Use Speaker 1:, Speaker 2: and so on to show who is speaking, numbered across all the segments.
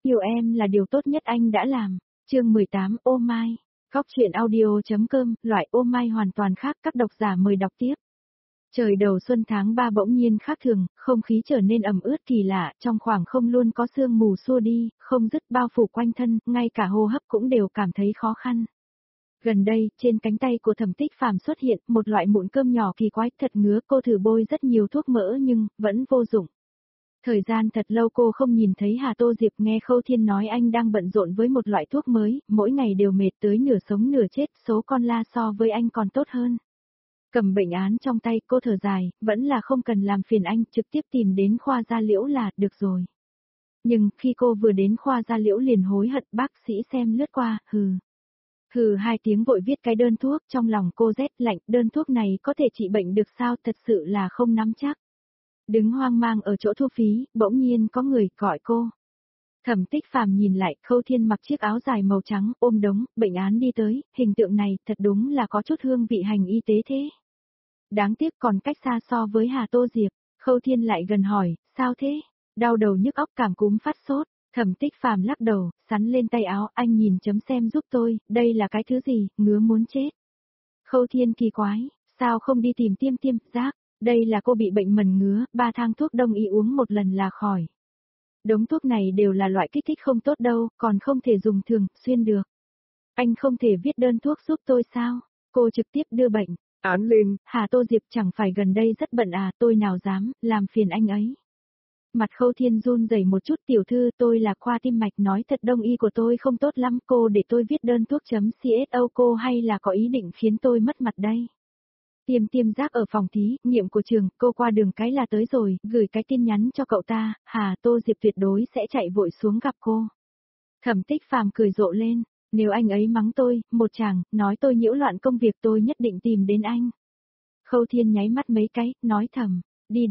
Speaker 1: Yêu em là điều tốt nhất anh đã làm. Chương 18 Ô Mai. Góc truyện audio.com, loại ô mai hoàn toàn khác, các độc giả mời đọc tiếp. Trời đầu xuân tháng 3 bỗng nhiên khác thường, không khí trở nên ẩm ướt kỳ lạ, trong khoảng không luôn có sương mù xua đi, không dứt bao phủ quanh thân, ngay cả hô hấp cũng đều cảm thấy khó khăn. Gần đây, trên cánh tay của Thẩm Tích Phàm xuất hiện một loại mụn cơm nhỏ kỳ quái, thật ngứa, cô thử bôi rất nhiều thuốc mỡ nhưng vẫn vô dụng. Thời gian thật lâu cô không nhìn thấy Hà Tô Diệp, nghe Khâu Thiên nói anh đang bận rộn với một loại thuốc mới, mỗi ngày đều mệt tới nửa sống nửa chết, số con la so với anh còn tốt hơn. Cầm bệnh án trong tay, cô thở dài, vẫn là không cần làm phiền anh, trực tiếp tìm đến khoa da liễu là được rồi. Nhưng, khi cô vừa đến khoa da liễu liền hối hận, bác sĩ xem lướt qua, hừ hai tiếng vội viết cái đơn thuốc, trong lòng cô rét lạnh, đơn thuốc này có thể trị bệnh được sao, thật sự là không nắm chắc. Đứng hoang mang ở chỗ thu phí, bỗng nhiên có người gọi cô. Thẩm Tích Phàm nhìn lại, Khâu Thiên mặc chiếc áo dài màu trắng, ôm đống bệnh án đi tới, hình tượng này thật đúng là có chút hương vị hành y tế thế. Đáng tiếc còn cách xa so với Hà Tô Diệp. Khâu Thiên lại gần hỏi, sao thế? Đau đầu nhức óc, cảm cúm, phát sốt. Thẩm Tích Phàm lắc đầu, sắn lên tay áo, anh nhìn chấm xem giúp tôi, đây là cái thứ gì, ngứa muốn chết. Khâu Thiên kỳ quái, sao không đi tìm tiêm giác? Đây là cô bị bệnh mẩn ngứa, 3 thang thuốc đông y uống một lần là khỏi. Đống thuốc này đều là loại kích thích không tốt đâu, còn không thể dùng thường xuyên được. Anh không thể viết đơn thuốc giúp tôi sao? Cô trực tiếp đưa bệnh án lên. Hà Tô Diệp, chẳng phải gần đây rất bận à, tôi nào dám làm phiền anh ấy. Mặt Khâu Thiên run rẩy một chút, tiểu thư, tôi là khoa tim mạch, nói thật đông y của tôi không tốt lắm, cô để tôi viết đơn thuốc .cso, cô hay là có ý định khiến tôi mất mặt đây? Tiêm giác ở phòng thí nghiệm của trường, cô qua đường cái là tới rồi, gửi cái tin nhắn cho cậu ta, Hà Tô Diệp tuyệt đối sẽ chạy vội xuống gặp cô. Thẩm Tích Phàm cười rộ lên, nếu anh ấy mắng tôi, một chàng, nói tôi nhiễu loạn công việc, tôi nhất định tìm đến anh. Khâu Thiên nháy mắt mấy cái, nói thầm,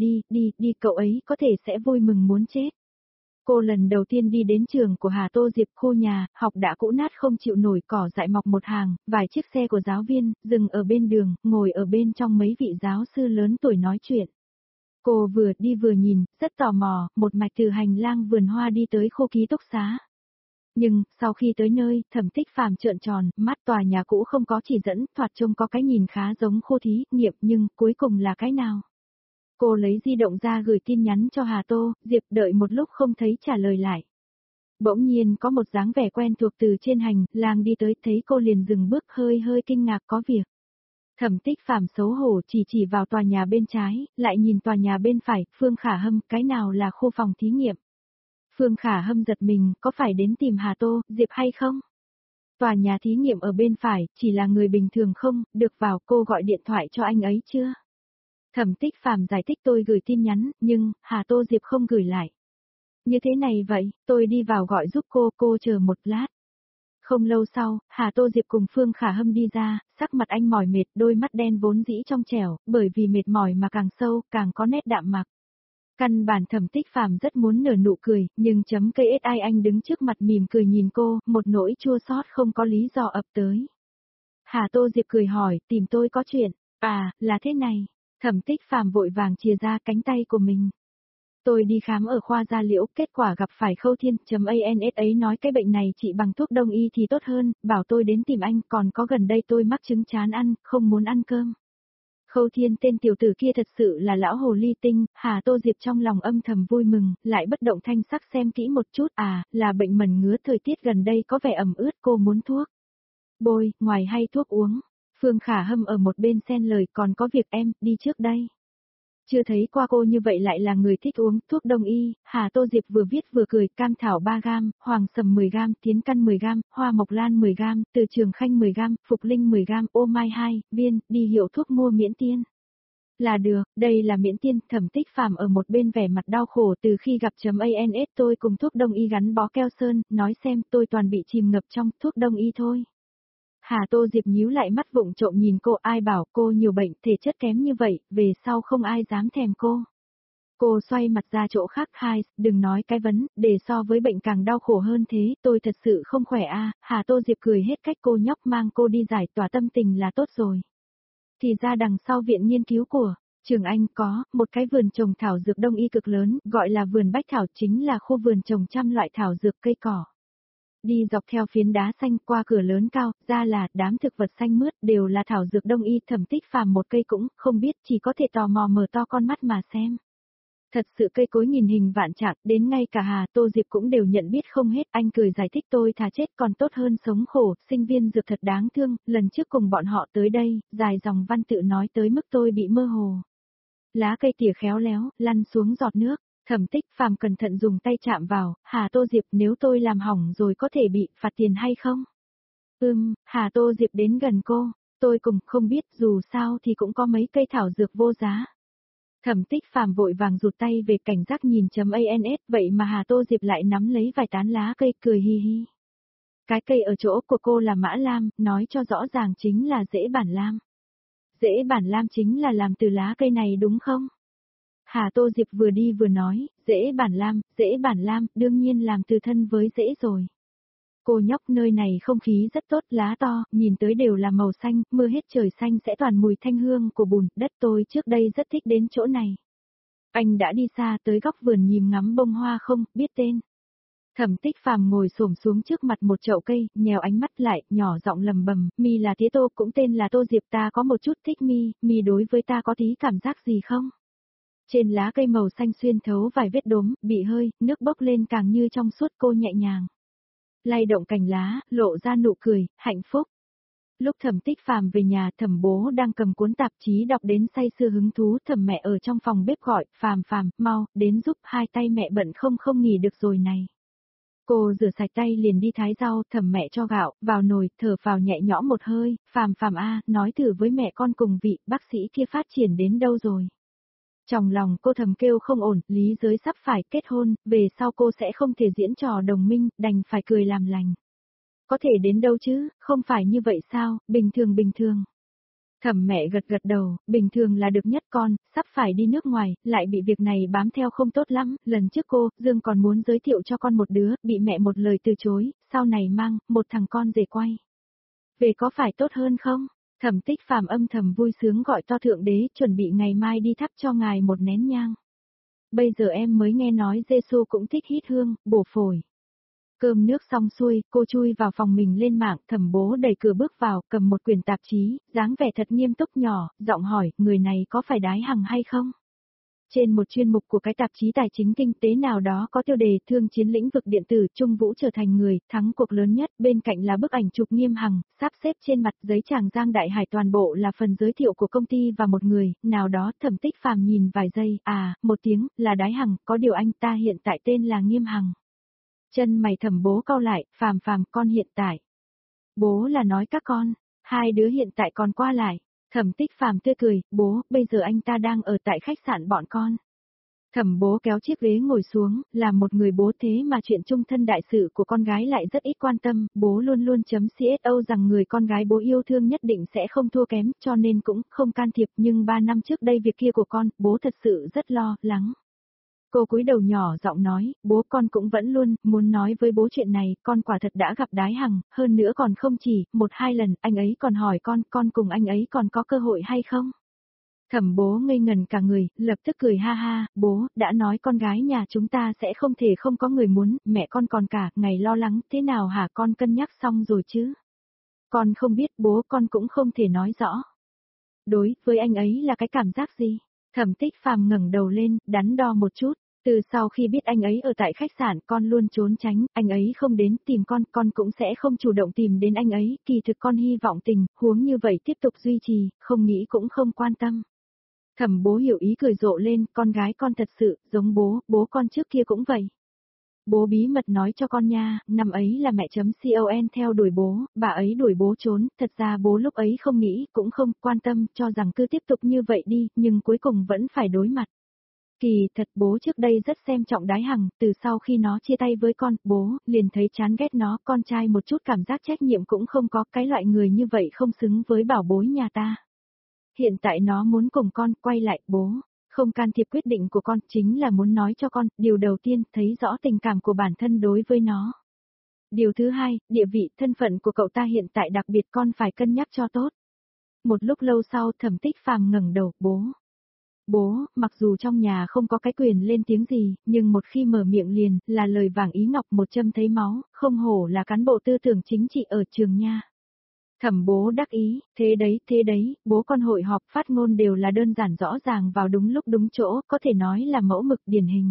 Speaker 1: đi, cậu ấy có thể sẽ vui mừng muốn chết. Cô lần đầu tiên đi đến trường của Hà Tô Diệp, khu nhà, học đã cũ nát không chịu nổi, cỏ dại mọc một hàng, vài chiếc xe của giáo viên, dừng ở bên đường, ngồi ở bên trong mấy vị giáo sư lớn tuổi nói chuyện. Cô vừa đi vừa nhìn, rất tò mò, một mạch từ hành lang vườn hoa đi tới khu ký túc xá. Nhưng, sau khi tới nơi, Thẩm Tích Phàm trợn tròn, mắt, tòa nhà cũ không có chỉ dẫn, thoạt trông có cái nhìn khá giống khu thí nghiệm, nhưng cuối cùng là cái nào? Cô lấy di động ra gửi tin nhắn cho Hà Tô Diệp, đợi một lúc không thấy trả lời lại. Bỗng nhiên có một dáng vẻ quen thuộc từ trên hành lang đi tới, thấy cô liền dừng bước, hơi kinh ngạc, có việc. Thẩm Tích Phàm xấu hổ chỉ vào tòa nhà bên trái, lại nhìn tòa nhà bên phải, Phương Khả Hâm, cái nào là khu phòng thí nghiệm? Phương Khả Hâm giật mình, có phải đến tìm Hà Tô Diệp hay không? Tòa nhà thí nghiệm ở bên phải, chỉ là người bình thường không, được vào, cô gọi điện thoại cho anh ấy chưa? Thẩm Tích Phàm giải thích, tôi gửi tin nhắn, nhưng, Hà Tô Diệp không gửi lại. Như thế này vậy, tôi đi vào gọi giúp cô chờ một lát. Không lâu sau, Hà Tô Diệp cùng Phương Khả Hâm đi ra, sắc mặt anh mỏi mệt, đôi mắt đen vốn dĩ trong trẻo, bởi vì mệt mỏi mà càng sâu, càng có nét đạm mạc. Căn bản Thẩm Tích Phàm rất muốn nở nụ cười, nhưng KSI anh đứng trước mặt mỉm cười nhìn cô, một nỗi chua xót không có lý do ập tới. Hà Tô Diệp cười hỏi, tìm tôi có chuyện, à, là thế này. Thẩm Tích Phàm vội vàng chìa ra cánh tay của mình. Tôi đi khám ở khoa da liễu, kết quả gặp phải Khâu Thiên, ANS ấy nói cái bệnh này trị bằng thuốc đông y thì tốt hơn, bảo tôi đến tìm anh, còn có gần đây tôi mắc chứng chán ăn, không muốn ăn cơm. Khâu Thiên, tên tiểu tử kia thật sự là lão hồ ly tinh, Hà Tô Diệp trong lòng âm thầm vui mừng, lại bất động thanh sắc xem kỹ một chút, à, là bệnh mẩn ngứa, thời tiết gần đây có vẻ ẩm ướt, cô muốn thuốc bôi, ngoài hay thuốc uống. Phương Khả Hâm ở một bên xen lời, còn có việc em, đi trước đây. Chưa thấy qua cô như vậy lại là người thích uống thuốc đông y, Hà Tô Diệp vừa viết vừa cười, cam thảo 3 gam, hoàng sầm 10 gam, tiến căn 10 gam, hoa mộc lan 10 gam, từ trường khanh 10 gam, phục linh 10 gam, ô mai 2 viên, đi hiệu thuốc mua miễn tiên. Là được, đây là miễn tiên. Thẩm Tích Phàm ở một bên vẻ mặt đau khổ, từ khi gặp ANS tôi cùng thuốc đông y gắn bó keo sơn, nói xem tôi toàn bị chìm ngập trong thuốc đông y thôi. Hà Tô Diệp nhíu lại mắt vụng trộm nhìn cô, ai bảo cô nhiều bệnh, thể chất kém như vậy, về sau không ai dám thèm cô. Cô xoay mặt ra chỗ khác, hai, đừng nói cái vấn, để so với bệnh càng đau khổ hơn thế, tôi thật sự không khỏe a. Hà Tô Diệp cười hết cách, cô nhóc mang cô đi giải tỏa tâm tình là tốt rồi. Thì ra đằng sau viện nghiên cứu của Trường Anh có một cái vườn trồng thảo dược đông y cực lớn, gọi là vườn bách thảo, chính là khu vườn trồng trăm loại thảo dược cây cỏ. Đi dọc theo phiến đá xanh qua cửa lớn cao, ra là đám thực vật xanh mướt đều là thảo dược đông y. Thẩm Tích Phàm một cây cũng không biết, chỉ có thể tò mò mở to con mắt mà xem. Thật sự cây cối nghìn hình vạn trạng, đến ngay cả Hà Tô Diệp cũng đều nhận biết không hết. Anh cười giải thích, tôi thà chết còn tốt hơn sống khổ, sinh viên dược thật đáng thương, lần trước cùng bọn họ tới đây, dài dòng văn tự nói tới mức tôi bị mơ hồ. Lá cây tỉa khéo léo, lăn xuống giọt nước. Thẩm Tích Phàm cẩn thận dùng tay chạm vào, Hà Tô Diệp, nếu tôi làm hỏng rồi có thể bị phạt tiền hay không? Hà Tô Diệp đến gần cô, tôi cùng không biết, dù sao thì cũng có mấy cây thảo dược vô giá. Thẩm Tích Phàm vội vàng rụt tay về, cảnh giác nhìn .ans, vậy mà Hà Tô Diệp lại nắm lấy vài tán lá cây cười hi hi. Cái cây ở chỗ của cô là mã lam, nói cho rõ ràng chính là rễ bản lam. Rễ bản lam chính là làm từ lá cây này đúng không? Hà Tô Diệp vừa đi vừa nói, rễ bản lam, đương nhiên làm từ thân với rễ rồi. Cô nhóc, nơi này không khí rất tốt, lá to, nhìn tới đều là màu xanh, mưa hết trời xanh sẽ toàn mùi thanh hương của bùn đất, tôi trước đây rất thích đến chỗ này. Anh đã đi xa tới góc vườn nhìn ngắm bông hoa không, biết tên. Thẩm Tích Phàm ngồi xổm xuống trước mặt một chậu cây, nhèo ánh mắt lại, nhỏ giọng lầm bầm, mi là tía Tô, cũng tên là Tô Diệp, ta có một chút thích mi đối với ta có tí cảm giác gì không? Trên lá cây màu xanh xuyên thấu vài vết đốm, bị hơi, nước bốc lên càng như trong suốt. Cô nhẹ nhàng lay động cành lá, lộ ra nụ cười, hạnh phúc. Lúc Thẩm Tích Phàm về nhà, Thẩm bố đang cầm cuốn tạp chí đọc đến say sưa hứng thú. Thẩm mẹ ở trong phòng bếp gọi, Phàm, mau, đến giúp, hai tay mẹ bận không nghỉ được rồi này. Cô rửa sạch tay liền đi thái rau. Thẩm mẹ cho gạo vào nồi, thở phào nhẹ nhõm một hơi, Phàm nói thử với mẹ con cùng vị bác sĩ kia phát triển đến đâu rồi. Trong lòng cô thầm kêu không ổn, Lý Giới sắp phải kết hôn, về sau cô sẽ không thể diễn trò đồng minh, đành phải cười làm lành. Có thể đến đâu chứ, không phải như vậy sao, bình thường. Thẩm mẹ gật đầu, bình thường là được nhất, con, sắp phải đi nước ngoài, lại bị việc này bám theo không tốt lắm. Lần trước cô, Dương còn muốn giới thiệu cho con một đứa, bị mẹ một lời từ chối, sau này mang một thằng con rể quay về, có phải tốt hơn không? Thẩm Tích Phàm âm thầm vui sướng gọi to Thượng Đế, chuẩn bị ngày mai đi thắp cho ngài một nén nhang. Bây giờ em mới nghe nói Giêsu cũng thích hít hương, bổ phổi. Cơm nước xong xuôi, cô chui vào phòng mình lên mạng. Thẩm bố đẩy cửa bước vào, cầm một quyển tạp chí, dáng vẻ thật nghiêm túc nhỏ, giọng hỏi, người này có phải Đái Hằng hay không? Trên một chuyên mục của cái tạp chí tài chính kinh tế nào đó có tiêu đề thương chiến lĩnh vực điện tử, Trung Vũ trở thành người thắng cuộc lớn nhất, bên cạnh là bức ảnh chụp Nghiêm Hằng, sắp xếp trên mặt giấy tràng Giang Đại Hải, toàn bộ là phần giới thiệu của công ty và một người nào đó. Thẩm Tích Phàm nhìn vài giây, một tiếng, là Đái Hằng, có điều anh ta hiện tại tên là Nghiêm Hằng. Chân mày Thẩm bố cau lại, Phàm, con hiện tại. Bố là nói các con, hai đứa hiện tại còn qua lại. Thẩm Tích Phàm tươi cười, bố, bây giờ anh ta đang ở tại khách sạn bọn con. Thẩm bố kéo chiếc ghế ngồi xuống, là một người bố thế mà chuyện chung thân đại sự của con gái lại rất ít quan tâm, bố luôn luôn CSO rằng người con gái bố yêu thương nhất định sẽ không thua kém, cho nên cũng không can thiệp, nhưng 3 năm trước đây việc kia của con, bố thật sự rất lo lắng. Cô cúi đầu nhỏ giọng nói, bố, con cũng vẫn luôn muốn nói với bố chuyện này, con quả thật đã gặp Đái Hằng, hơn nữa còn không chỉ 1-2 lần, anh ấy còn hỏi con cùng anh ấy còn có cơ hội hay không? Thẩm bố ngây ngần cả người, lập tức cười ha ha, bố, đã nói con gái nhà chúng ta sẽ không thể không có người muốn, mẹ con còn cả ngày lo lắng, thế nào hả, con cân nhắc xong rồi chứ? Con không biết, bố, con cũng không thể nói rõ. Đối với anh ấy là cái cảm giác gì? Thẩm Tích Phàm ngẩng đầu lên, đắn đo một chút. Từ sau khi biết anh ấy ở tại khách sạn, con luôn trốn tránh, anh ấy không đến tìm con cũng sẽ không chủ động tìm đến anh ấy, kỳ thực con hy vọng tình huống như vậy tiếp tục duy trì, không nghĩ cũng không quan tâm. Thẩm bố hiểu ý cười rộ lên, con gái con thật sự, giống bố con trước kia cũng vậy. Bố bí mật nói cho con nha, năm ấy là mẹ.con theo đuổi bố, bà ấy đuổi bố trốn, thật ra bố lúc ấy không nghĩ, cũng không quan tâm, cho rằng cứ tiếp tục như vậy đi, nhưng cuối cùng vẫn phải đối mặt. Kỳ thật bố trước đây rất xem trọng Đái Hằng, từ sau khi nó chia tay với con, bố liền thấy chán ghét nó, con trai một chút cảm giác trách nhiệm cũng không có, cái loại người như vậy không xứng với bảo bối nhà ta. Hiện tại nó muốn cùng con quay lại, bố không can thiệp quyết định của con, chính là muốn nói cho con, điều đầu tiên, thấy rõ tình cảm của bản thân đối với nó. Điều thứ hai, địa vị, thân phận của cậu ta hiện tại đặc biệt, con phải cân nhắc cho tốt. Một lúc lâu sau, Thẩm Tích Phàm ngẩng đầu, bố. Bố, mặc dù trong nhà không có cái quyền lên tiếng gì, nhưng một khi mở miệng liền, là lời vàng ý ngọc một châm thấy máu, không hổ là cán bộ tư tưởng chính trị ở trường nha. Thẩm bố đắc ý, thế đấy, bố con hội họp phát ngôn đều là đơn giản rõ ràng vào đúng lúc đúng chỗ, có thể nói là mẫu mực điển hình.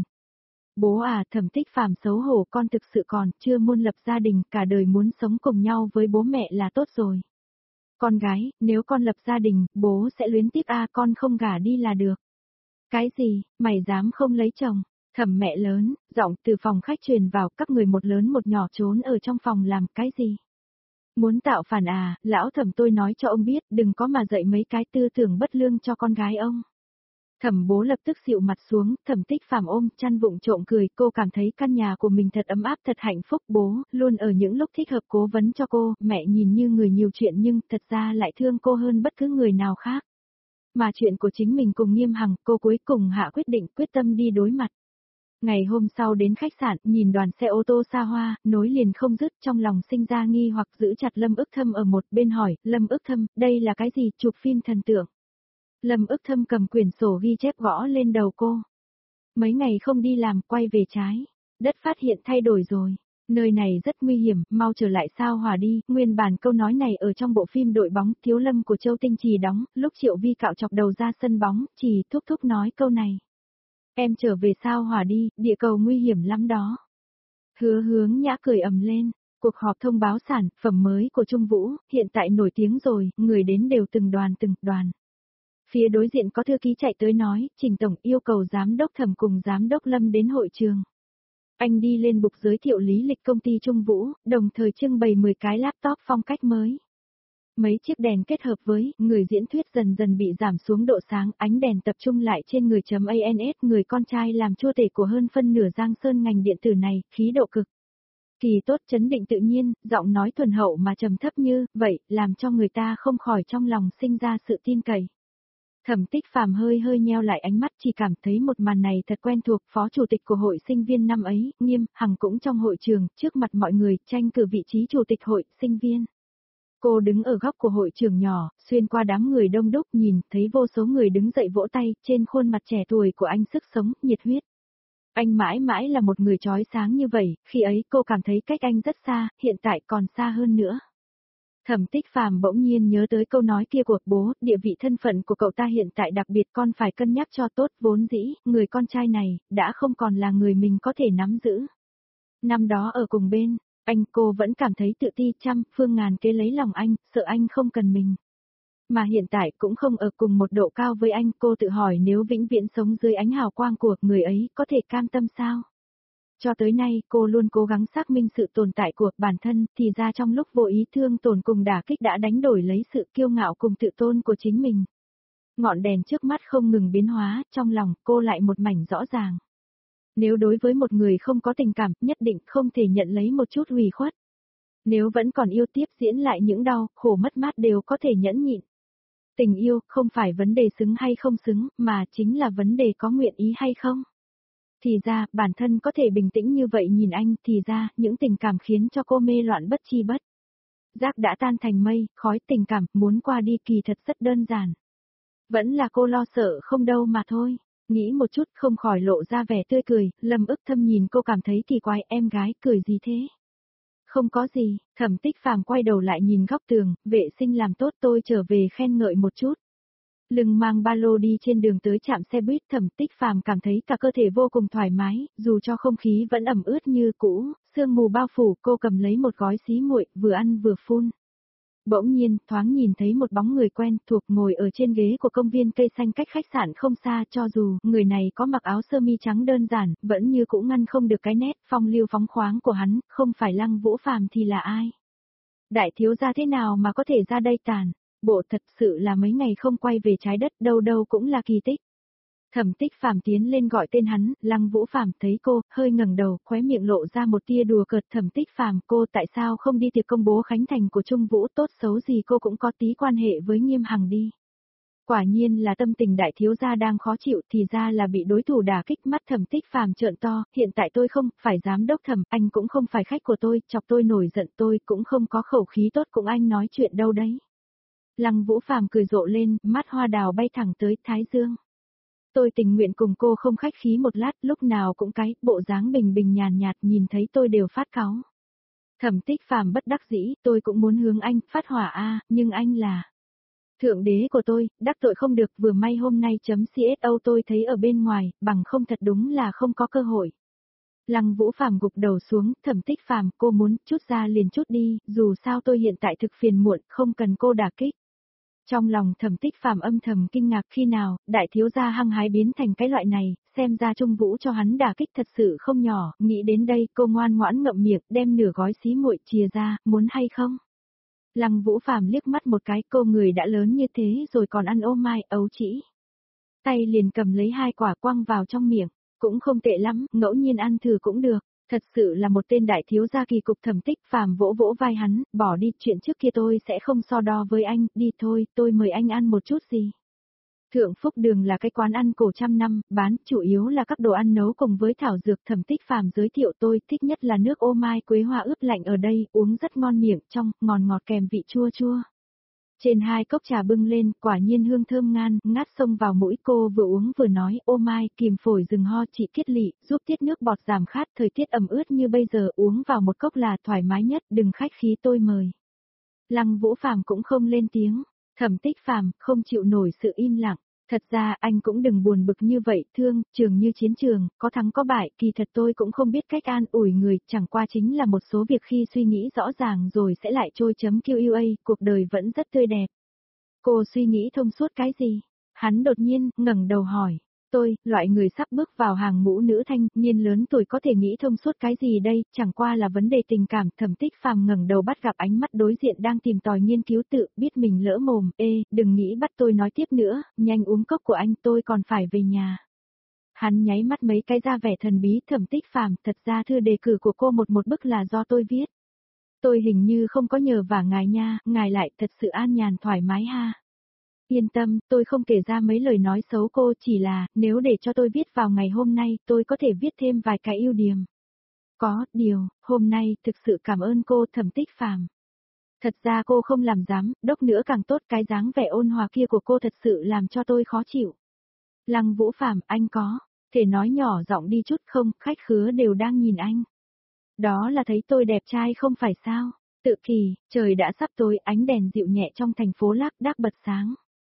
Speaker 1: Bố à, Thẩm Tích Phàm xấu hổ, con thực sự còn chưa muốn lập gia đình, cả đời muốn sống cùng nhau với bố mẹ là tốt rồi. Con gái, nếu con lập gia đình, bố sẽ luyến tiếc con không gả đi là được. Cái gì, mày dám không lấy chồng? Thẩm mẹ lớn, giọng từ phòng khách truyền vào, các người một lớn một nhỏ trốn ở trong phòng làm cái gì? Muốn tạo phản à, lão Thẩm tôi nói cho ông biết, đừng có mà dạy mấy cái tư tưởng bất lương cho con gái ông. Thẩm bố lập tức xịu mặt xuống, Thẩm Tích Phàm ôm chăn vụng trộm cười, cô cảm thấy căn nhà của mình thật ấm áp, thật hạnh phúc. Bố luôn ở những lúc thích hợp cố vấn cho cô, mẹ nhìn như người nhiều chuyện nhưng thật ra lại thương cô hơn bất cứ người nào khác. Mà chuyện của chính mình cùng Nghiêm Hằng, cô cuối cùng hạ quyết định, quyết tâm đi đối mặt. Ngày hôm sau đến khách sạn, nhìn đoàn xe ô tô xa hoa, nối liền không dứt, trong lòng sinh ra nghi hoặc giữ chặt Lâm Ức Thâm ở một bên hỏi, Lâm Ức Thâm, đây là cái gì, chụp phim thần tượng? Lâm Ức Thâm cầm quyển sổ ghi chép gõ lên đầu cô. Mấy ngày không đi làm, quay về trái. Đất phát hiện thay đổi rồi. Nơi này rất nguy hiểm, mau trở lại Sao Hòa đi. Nguyên bản câu nói này ở trong bộ phim Đội bóng Thiếu Lâm của Châu Tinh Trì đóng, lúc Triệu Vi cạo chọc đầu ra sân bóng, Trì thúc thúc nói câu này. Em trở về Sao Hòa đi, địa cầu nguy hiểm lắm đó. Hứa Hướng Nhã cười ầm lên. Cuộc họp thông báo sản phẩm mới của Trung Vũ, hiện tại nổi tiếng rồi, người đến đều từng đoàn. Phía đối diện có thư ký chạy tới nói, Trình Tổng yêu cầu Giám đốc Thẩm cùng Giám đốc Lâm đến hội trường. Anh đi lên bục giới thiệu lý lịch công ty Trung Vũ, đồng thời trưng bày 10 cái laptop phong cách mới. Mấy chiếc đèn kết hợp với người diễn thuyết dần dần bị giảm xuống độ sáng, ánh đèn tập trung lại trên người .ans, người con trai làm chua tể của hơn phân nửa Giang Sơn ngành điện tử này, khí độ cực kỳ tốt, chấn định tự nhiên, giọng nói thuần hậu mà trầm thấp như vậy, làm cho người ta không khỏi trong lòng sinh ra sự tin cậy. Thẩm Tích Phàm hơi nheo lại ánh mắt, chỉ cảm thấy một màn này thật quen thuộc. Phó chủ tịch của hội sinh viên năm ấy, Nghiêm Hằng cũng trong hội trường, trước mặt mọi người, tranh cử vị trí chủ tịch hội sinh viên. Cô đứng ở góc của hội trường nhỏ, xuyên qua đám người đông đúc, nhìn thấy vô số người đứng dậy vỗ tay, trên khuôn mặt trẻ tuổi của anh sức sống, nhiệt huyết. Anh mãi mãi là một người chói sáng như vậy, khi ấy cô cảm thấy cách anh rất xa, hiện tại còn xa hơn nữa. Thẩm Tích Phàm bỗng nhiên nhớ tới câu nói kia của bố, địa vị thân phận của cậu ta hiện tại đặc biệt, con phải cân nhắc cho tốt, vốn dĩ, người con trai này, đã không còn là người mình có thể nắm giữ. Năm đó ở cùng bên, cô vẫn cảm thấy tự ti, trăm phương ngàn kế lấy lòng anh, sợ anh không cần mình. Mà hiện tại cũng không ở cùng một độ cao với anh, cô tự hỏi nếu vĩnh viễn sống dưới ánh hào quang của người ấy, có thể cam tâm sao? Cho tới nay, cô luôn cố gắng xác minh sự tồn tại của bản thân, thì ra trong lúc vô ý thương tổn cùng đả kích đã đánh đổi lấy sự kiêu ngạo cùng tự tôn của chính mình. Ngọn đèn trước mắt không ngừng biến hóa, trong lòng cô lại một mảnh rõ ràng. Nếu đối với một người không có tình cảm, nhất định không thể nhận lấy một chút ủy khuất. Nếu vẫn còn yêu tiếp diễn lại những đau, khổ mất mát đều có thể nhẫn nhịn. Tình yêu không phải vấn đề xứng hay không xứng, mà chính là vấn đề có nguyện ý hay không. Thì ra, bản thân có thể bình tĩnh như vậy nhìn anh, thì ra, những tình cảm khiến cho cô mê loạn bất chi bất giác đã tan thành mây, khói tình cảm, muốn qua đi kỳ thật rất đơn giản. Vẫn là cô lo sợ không đâu mà thôi. Nghĩ một chút không khỏi lộ ra vẻ tươi cười, Lâm Ức Thâm nhìn cô cảm thấy kỳ quái, em gái, cười gì thế? Không có gì, Thẩm Tích Phàm quay đầu lại nhìn góc tường, vệ sinh làm tốt, tôi trở về khen ngợi một chút. Lưng mang ba lô đi trên đường tới trạm xe buýt, Thẩm Tích Phàm cảm thấy cả cơ thể vô cùng thoải mái, dù cho không khí vẫn ẩm ướt như cũ, sương mù bao phủ, cô cầm lấy một gói xí muội, vừa ăn vừa phun. Bỗng nhiên, thoáng nhìn thấy một bóng người quen thuộc ngồi ở trên ghế của công viên cây xanh cách khách sạn không xa, cho dù người này có mặc áo sơ mi trắng đơn giản, vẫn như cũ ngăn không được cái nét phong lưu phóng khoáng của hắn, không phải Lăng Vũ Phàm thì là ai? Đại thiếu gia thế nào mà có thể ra đây tàn? Bộ thật sự là mấy ngày không quay về trái đất, đâu đâu cũng là kỳ tích. Thẩm Tích Phàm tiến lên gọi tên hắn, Lăng Vũ Phàm thấy cô, hơi ngẩng đầu, khóe miệng lộ ra một tia đùa cợt. Thẩm Tích Phàm, cô tại sao không đi tiệc công bố khánh thành của Trung Vũ, tốt xấu gì cô cũng có tí quan hệ với Nghiêm Hằng đi. Quả nhiên là tâm tình đại thiếu gia đang khó chịu, thì ra là bị đối thủ đả kích. Mắt Thẩm Tích Phàm trợn to, hiện tại tôi không phải giám đốc Thẩm, anh cũng không phải khách của tôi, chọc tôi nổi giận, tôi cũng không có khẩu khí tốt cùng anh nói chuyện đâu đấy. Lăng Vũ Phàm cười rộ lên, mắt hoa đào bay thẳng tới thái dương. Tôi tình nguyện cùng cô không khách khí một lát, lúc nào cũng cái bộ dáng bình bình nhàn nhạt, nhìn thấy tôi đều phát cáu. Thẩm Tích Phàm bất đắc dĩ, tôi cũng muốn hướng anh phát hỏa a, nhưng anh là thượng đế của tôi, đắc tội không được, vừa may hôm nay .cso tôi thấy ở bên ngoài, bằng không thật đúng là không có cơ hội. Lăng Vũ Phàm gục đầu xuống, Thẩm Tích Phàm, cô muốn chút ra liền chút đi, dù sao tôi hiện tại thực phiền muộn, không cần cô đả kích. Trong lòng Thẩm Tích Phàm âm thầm kinh ngạc, khi nào đại thiếu gia hăng hái biến thành cái loại này, xem ra Trung Vũ cho hắn đả kích thật sự không nhỏ, nghĩ đến đây, cô ngoan ngoãn ngậm miệng, đem nửa gói xí muội chìa ra, muốn hay không? Lăng Vũ Phàm liếc mắt một cái, cô người đã lớn như thế rồi còn ăn ô mai, ấu trĩ. Tay liền cầm lấy 2 quả quăng vào trong miệng, cũng không tệ lắm, ngẫu nhiên ăn thử cũng được. Thật sự là một tên đại thiếu gia kỳ cục. Thẩm Tích Phàm vỗ vỗ vai hắn, bỏ đi, chuyện trước kia tôi sẽ không so đo với anh, đi thôi, tôi mời anh ăn một chút gì. Thượng Phúc Đường là cái quán ăn cổ trăm năm, bán chủ yếu là các đồ ăn nấu cùng với thảo dược. Thẩm Tích Phàm giới thiệu tôi thích nhất là nước ô mai quế hoa ướp lạnh ở đây, uống rất ngon miệng, trong, ngọt ngọt kèm vị chua chua. Trên 2 cốc trà bưng lên, quả nhiên hương thơm ngan, ngát xông vào mũi. Cô vừa uống vừa nói, ô mai, kìm phổi rừng ho trị kiết lỵ, giúp tiết nước bọt giảm khát, thời tiết ẩm ướt như bây giờ uống vào một cốc là thoải mái nhất, đừng khách khí tôi mời. Lăng Vũ Phàm cũng không lên tiếng, Thẩm Tích Phàm không chịu nổi sự im lặng. Thật ra anh cũng đừng buồn bực như vậy, thương, trường như chiến trường, có thắng có bại, kỳ thật tôi cũng không biết cách an ủi người, chẳng qua chính là một số việc khi suy nghĩ rõ ràng rồi sẽ lại trôi chấm QUA, cuộc đời vẫn rất tươi đẹp. Cô suy nghĩ thông suốt cái gì? Hắn đột nhiên, ngẩng đầu hỏi. Tôi, loại người sắp bước vào hàng ngũ nữ thanh niên lớn tuổi có thể nghĩ thông suốt cái gì đây, chẳng qua là vấn đề tình cảm. Thẩm Tích Phàm ngẩng đầu bắt gặp ánh mắt đối diện đang tìm tòi nghiên cứu tự, biết mình lỡ mồm, đừng nghĩ bắt tôi nói tiếp nữa, nhanh uống cốc của anh, tôi còn phải về nhà. Hắn nháy mắt mấy cái ra vẻ thần bí. Thẩm Tích Phàm, thật ra thư đề cử của cô một bức là do tôi viết. Tôi hình như không có nhờ vả ngài nha, ngài lại thật sự an nhàn thoải mái ha. Yên tâm, tôi không kể ra mấy lời nói xấu cô, chỉ là, nếu để cho tôi viết vào ngày hôm nay, tôi có thể viết thêm vài cái ưu điểm. Có, điều, hôm nay, thực sự cảm ơn cô. Thẩm Tích Phàm. Thật ra cô không làm giám đốc nữa càng tốt, cái dáng vẻ ôn hòa kia của cô thật sự làm cho tôi khó chịu. Lăng Vũ Phàm, anh có thể nói nhỏ giọng đi chút không, khách khứa đều đang nhìn anh. Đó là thấy tôi đẹp trai không phải sao? Tự kỳ, trời đã sắp tối, ánh đèn dịu nhẹ trong thành phố lác đác bật sáng.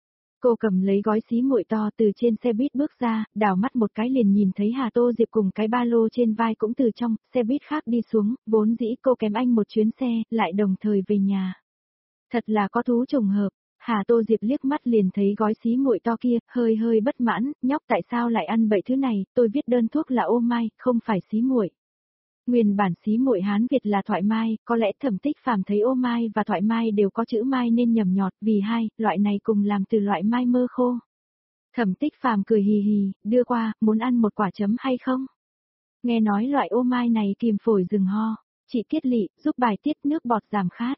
Speaker 1: Cô cầm lấy gói xí muội to từ trên xe buýt bước ra, đảo mắt một cái liền nhìn thấy Hà Tô Diệp cùng cái ba lô trên vai cũng từ trong xe buýt khác đi xuống, vốn dĩ cô kém anh một chuyến xe, lại đồng thời về nhà. Thật là có thú trùng hợp. Hà Tô Diệp liếc mắt liền thấy gói xí muội to kia, hơi hơi bất mãn, nhóc tại sao lại ăn bậy thứ này, tôi viết đơn thuốc là ô mai, không phải xí muội. Nguyên bản xí muội Hán Việt là thoại mai, có lẽ Thẩm Tích Phàm thấy ô mai và thoại mai đều có chữ mai nên nhầm nhọt, vì hai, loại này cùng làm từ loại mai mơ khô. Thẩm Tích Phàm cười hì hì, đưa qua, muốn ăn một quả chấm hay không? Nghe nói loại ô mai này kìm phổi rừng ho, trị kiết lỵ, giúp bài tiết nước bọt giảm khát.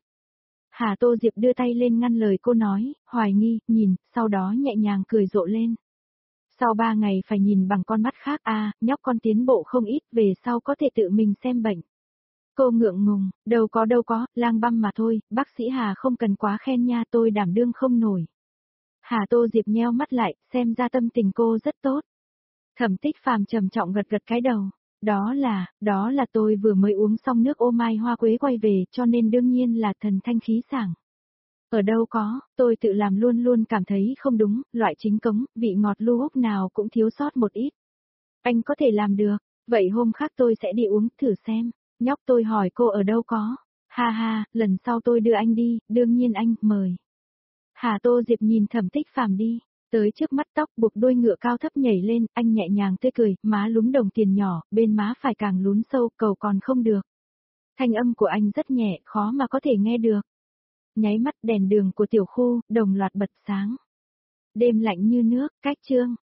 Speaker 1: Hà Tô Diệp đưa tay lên ngăn lời cô nói, hoài nghi, nhìn, sau đó nhẹ nhàng cười rộ lên. Sau 3 ngày phải nhìn bằng con mắt khác nhóc con tiến bộ không ít, về sau có thể tự mình xem bệnh. Cô ngượng ngùng, đâu có, lang băm mà thôi, bác sĩ Hà không cần quá khen nha, tôi đảm đương không nổi. Hà Tô Diệp nheo mắt lại, xem ra tâm tình cô rất tốt. Thẩm Tích Phàm trầm trọng gật gật cái đầu. Đó là tôi vừa mới uống xong nước ô mai hoa quế quay về, cho nên đương nhiên là thần thanh khí sảng. Ở đâu có, tôi tự làm luôn luôn cảm thấy không đúng, loại chính cống, vị ngọt lu ốc nào cũng thiếu sót một ít. Anh có thể làm được, vậy hôm khác tôi sẽ đi uống thử xem. Nhóc tôi hỏi cô ở đâu có. Ha ha, lần sau tôi đưa anh đi, đương nhiên anh, mời. Hà Tô Diệp nhìn Thẩm Tích Phàm đi, tới trước mắt tóc buộc đuôi ngựa cao thấp nhảy lên, anh nhẹ nhàng tươi cười, má lúm đồng tiền nhỏ, bên má phải càng lún sâu, cầu còn không được. Thanh âm của anh rất nhẹ, khó mà có thể nghe được. Nháy mắt đèn đường của tiểu khu, đồng loạt bật sáng. Đêm lạnh như nước, cách chương.